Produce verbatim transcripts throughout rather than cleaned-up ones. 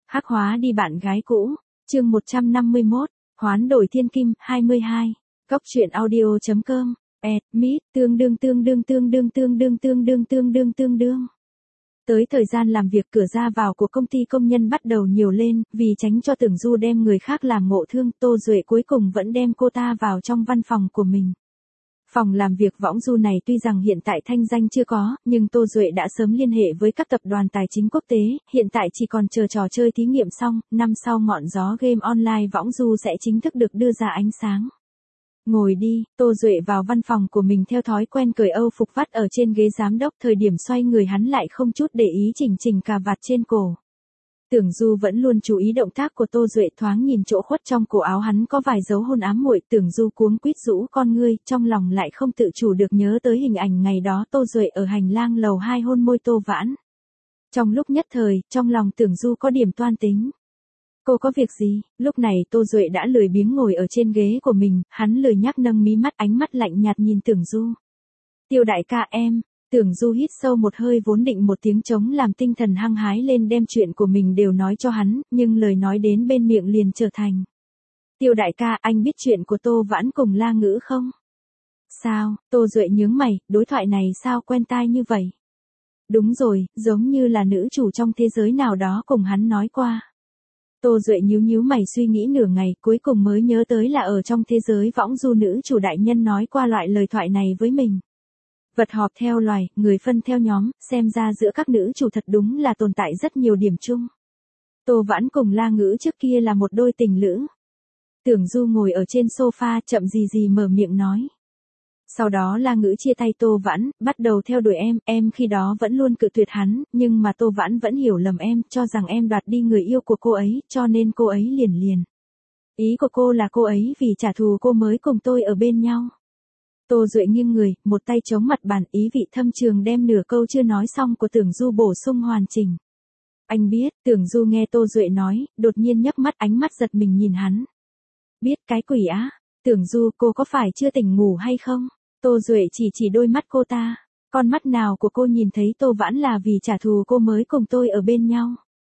Hắc hóa đi bạn gái cũ, chương một trăm năm mươi mốt, hoán đổi thiên kim, hai mươi hai, góc truyện audio.com, ẹt, mít, tương đương tương đương tương đương tương đương tương đương tương đương tương đương. Tới thời gian làm việc cửa ra vào của công ty công nhân bắt đầu nhiều lên, vì tránh cho Tưởng Du đem người khác làm ngộ thương, Tô Duệ cuối cùng vẫn đem cô ta vào trong văn phòng của mình. Phòng làm việc Võng Du này tuy rằng hiện tại thanh danh chưa có, nhưng Tô Duệ đã sớm liên hệ với các tập đoàn tài chính quốc tế, hiện tại chỉ còn chờ trò chơi thí nghiệm xong, năm sau ngọn gió game online Võng Du sẽ chính thức được đưa ra ánh sáng. Ngồi đi, Tô Duệ vào văn phòng của mình theo thói quen cởi âu phục vắt ở trên ghế giám đốc, thời điểm xoay người hắn lại không chút để ý chỉnh chỉnh cà vạt trên cổ. Tưởng Du vẫn luôn chú ý động tác của Tô Duệ, thoáng nhìn chỗ khuất trong cổ áo hắn có vài dấu hôn ám muội, Tưởng Du cuống quýt rũ con ngươi, trong lòng lại không tự chủ được nhớ tới hình ảnh ngày đó Tô Duệ ở hành lang lầu hai hôn môi Tô Vãn. Trong lúc nhất thời, trong lòng Tưởng Du có điểm toan tính. Cô có việc gì? Lúc này Tô Duệ đã lười biếng ngồi ở trên ghế của mình, hắn lười nhác nâng mí mắt, ánh mắt lạnh nhạt nhìn Tưởng Du. Tiêu đại ca em. Tưởng Du hít sâu một hơi, vốn định một tiếng trống làm tinh thần hăng hái lên đem chuyện của mình đều nói cho hắn, nhưng lời nói đến bên miệng liền trở thành. Tiêu đại ca, anh biết chuyện của Tô Vãn cùng La Ngữ không? Sao? Tô Duệ nhướng mày, đối thoại này sao quen tai như vậy? Đúng rồi, giống như là nữ chủ trong thế giới nào đó cùng hắn nói qua. Tô Duệ nhíu nhíu mày suy nghĩ nửa ngày, cuối cùng mới nhớ tới là ở trong thế giới Võng Du nữ chủ đại nhân nói qua loại lời thoại này với mình. Vật họp theo loài, người phân theo nhóm, xem ra giữa các nữ chủ thật đúng là tồn tại rất nhiều điểm chung. Tô Vãn cùng La Ngữ trước kia là một đôi tình lữ. Tưởng Du ngồi ở trên sofa chậm gì gì mở miệng nói. Sau đó La Ngữ chia tay Tô Vãn, bắt đầu theo đuổi em, em khi đó vẫn luôn cự tuyệt hắn, nhưng mà Tô Vãn vẫn hiểu lầm em, cho rằng em đoạt đi người yêu của cô ấy, cho nên cô ấy liền liền. Ý của cô là cô ấy vì trả thù cô mới cùng tôi ở bên nhau. Tô Duệ nghiêng người, một tay chống mặt bàn, ý vị thâm trường đem nửa câu chưa nói xong của Tưởng Du bổ sung hoàn chỉnh. Anh biết, Tưởng Du nghe Tô Duệ nói, đột nhiên nhấc mắt, ánh mắt giật mình nhìn hắn. Biết cái quỷ á, Tưởng Du, cô có phải chưa tỉnh ngủ hay không? Tô Duệ chỉ chỉ đôi mắt cô ta, con mắt nào của cô nhìn thấy Tô Vãn là vì trả thù cô mới cùng tôi ở bên nhau.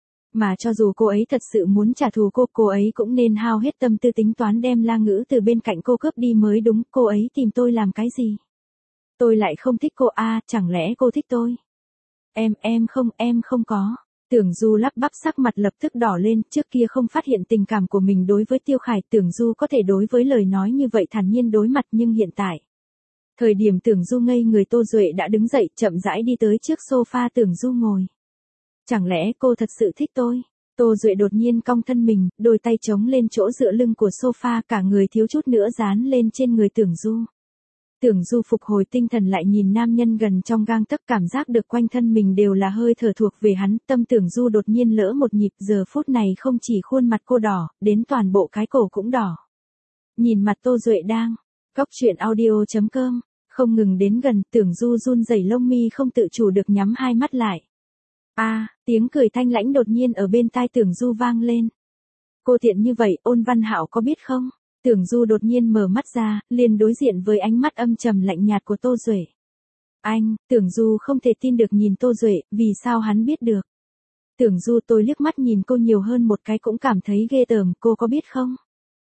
Mà cho dù cô ấy thật sự muốn trả thù cô, cô ấy cũng nên hao hết tâm tư tính toán đem La Ngữ từ bên cạnh cô cướp đi mới đúng, cô ấy tìm tôi làm cái gì? Tôi lại không thích cô a, à, chẳng lẽ cô thích tôi? Em, em không, em không có. Tưởng Du lắp bắp, sắc mặt lập tức đỏ lên, trước kia không phát hiện tình cảm của mình đối với Tiêu Khải, Tưởng Du có thể đối với lời nói như vậy thản nhiên đối mặt, nhưng hiện tại. Thời điểm Tưởng Du ngây người, Tô Duệ đã đứng dậy, chậm rãi đi tới trước sofa Tưởng Du ngồi. Chẳng lẽ cô thật sự thích tôi? Tô Duệ đột nhiên cong thân mình, đôi tay chống lên chỗ dựa lưng của sofa, cả người thiếu chút nữa dán lên trên người Tưởng Du. Tưởng Du phục hồi tinh thần lại nhìn nam nhân gần trong gang tấc, cảm giác được quanh thân mình đều là hơi thở thuộc về hắn, tâm Tưởng Du đột nhiên lỡ một nhịp, giờ phút này không chỉ khuôn mặt cô đỏ, đến toàn bộ cái cổ cũng đỏ. Nhìn mặt Tô Duệ đang, góc truyện audio.com, không ngừng đến gần, Tưởng Du run rẩy lông mi không tự chủ được nhắm hai mắt lại. A, à, tiếng cười thanh lãnh đột nhiên ở bên tai Tưởng Du vang lên. Cô tiện như vậy, Ôn Văn Hạo có biết không? Tưởng Du đột nhiên mở mắt ra, liền đối diện với ánh mắt âm trầm lạnh nhạt của Tô Duệ. Anh, Tưởng Du không thể tin được nhìn Tô Duệ, vì sao hắn biết được? Tưởng Du, tôi liếc mắt nhìn cô nhiều hơn một cái cũng cảm thấy ghê tởm, cô có biết không?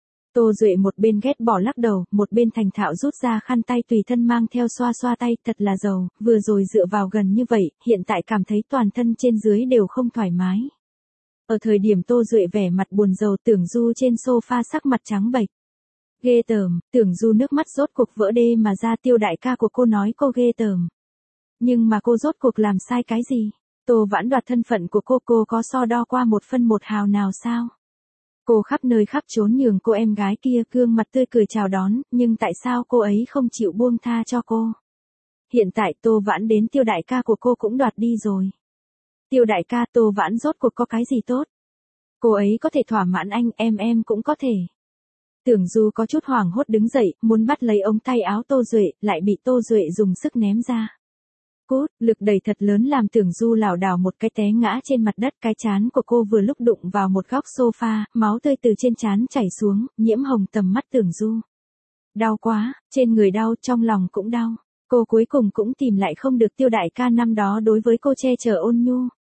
Tô Duệ một bên ghét bỏ lắc đầu, một bên thành thạo rút ra khăn tay tùy thân mang theo xoa xoa tay, thật là giàu, vừa rồi dựa vào gần như vậy, hiện tại cảm thấy toàn thân trên dưới đều không thoải mái. Ở thời điểm Tô Duệ vẻ mặt buồn rầu, Tưởng Du trên sofa sắc mặt trắng bệch. Ghê tởm, Tưởng Du nước mắt rốt cuộc vỡ đê mà ra, Tiêu đại ca của cô nói cô ghê tởm. Nhưng mà cô rốt cuộc làm sai cái gì? Tô Vãn đoạt thân phận của cô, cô có so đo qua một phân một hào nào sao? Cô khắp nơi khắp chốn nhường cô em gái kia gương mặt tươi cười chào đón, nhưng tại sao cô ấy không chịu buông tha cho cô? Hiện tại Tô Vãn đến Tiêu đại ca của cô cũng đoạt đi rồi. Tiêu đại ca, Tô Vãn rốt cuộc có cái gì tốt? Cô ấy có thể thỏa mãn anh, em em cũng có thể. Tưởng Du có chút hoảng hốt đứng dậy, muốn bắt lấy ống tay áo Tô Duệ, lại bị Tô Duệ dùng sức ném ra. Cút, lực đẩy thật lớn làm Tưởng Du lảo đảo một cái té ngã trên mặt đất, cái trán của cô vừa lúc đụng vào một góc sofa, máu tươi từ trên trán chảy xuống, nhiễm hồng tầm mắt Tưởng Du. Đau quá, trên người đau, trong lòng cũng đau. Cô cuối cùng cũng tìm lại không được Tiêu đại ca năm đó đối với cô che chở ôn nhu.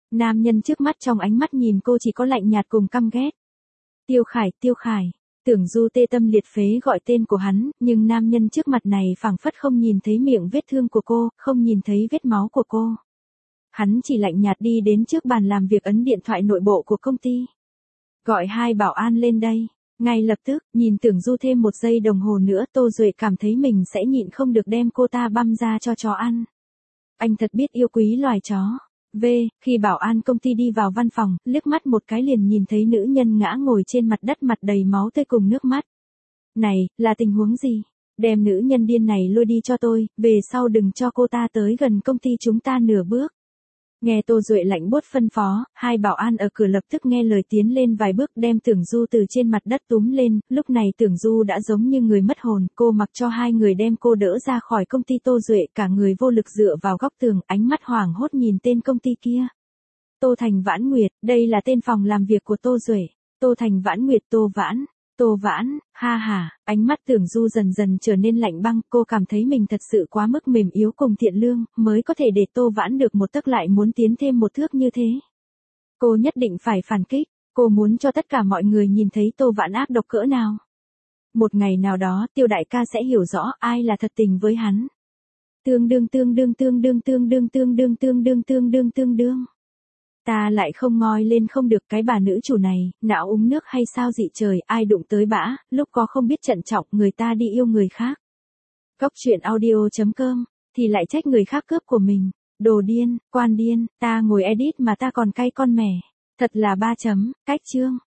Nam nhân trước mắt trong ánh mắt nhìn cô chỉ có lạnh nhạt cùng căm ghét. Tiêu Khải, Tiêu Khải. Tưởng Du tê tâm liệt phế gọi tên của hắn, nhưng nam nhân trước mặt này phảng phất không nhìn thấy miệng vết thương của cô, không nhìn thấy vết máu của cô. Hắn chỉ lạnh nhạt đi đến trước bàn làm việc ấn điện thoại nội bộ của công ty. Gọi hai bảo an lên đây. Ngay lập tức, nhìn Tưởng Du thêm một giây đồng hồ nữa Tô Duệ cảm thấy mình sẽ nhịn không được đem cô ta băm ra cho chó ăn. Anh thật biết yêu quý loài chó. V, khi bảo an công ty đi vào văn phòng, liếc mắt một cái liền nhìn thấy nữ nhân ngã ngồi trên mặt đất mặt đầy máu tươi cùng nước mắt. Này, là tình huống gì? Đem nữ nhân điên này lôi đi cho tôi, về sau đừng cho cô ta tới gần công ty chúng ta nửa bước. Nghe Tô Duệ lạnh buốt phân phó, hai bảo an ở cửa lập tức nghe lời tiến lên vài bước đem Tưởng Du từ trên mặt đất túm lên, lúc này Tưởng Du đã giống như người mất hồn, cô mặc cho hai người đem cô đỡ ra khỏi công ty Tô Duệ, cả người vô lực dựa vào góc tường, ánh mắt hoảng hốt nhìn tên công ty kia. Tô Thành Vãn Nguyệt, đây là tên phòng làm việc của Tô Duệ. Tô Thành Vãn Nguyệt, Tô Vãn. Tô Vãn, ha ha, ánh mắt Tưởng Du dần dần trở nên lạnh băng, cô cảm thấy mình thật sự quá mức mềm yếu cùng thiện lương, mới có thể để Tô Vãn được một tấc lại muốn tiến thêm một thước như thế. Cô nhất định phải phản kích, cô muốn cho tất cả mọi người nhìn thấy Tô Vãn ác độc cỡ nào. Một ngày nào đó, Tiêu đại ca sẽ hiểu rõ ai là thật tình với hắn. Tương đương tương đương tương đương tương đương tương đương tương đương tương đương tương đương. Ta lại không ngoi lên không được cái bà nữ chủ này, não uống nước hay sao dị trời, ai đụng tới bã, lúc có không biết trân trọng, người ta đi yêu người khác. Góc truyện audio chấm com, thì lại trách người khác cướp của mình. Đồ điên, quan điên, ta ngồi edit mà ta còn cay con mẻ. Thật là ba chấm, cách chương.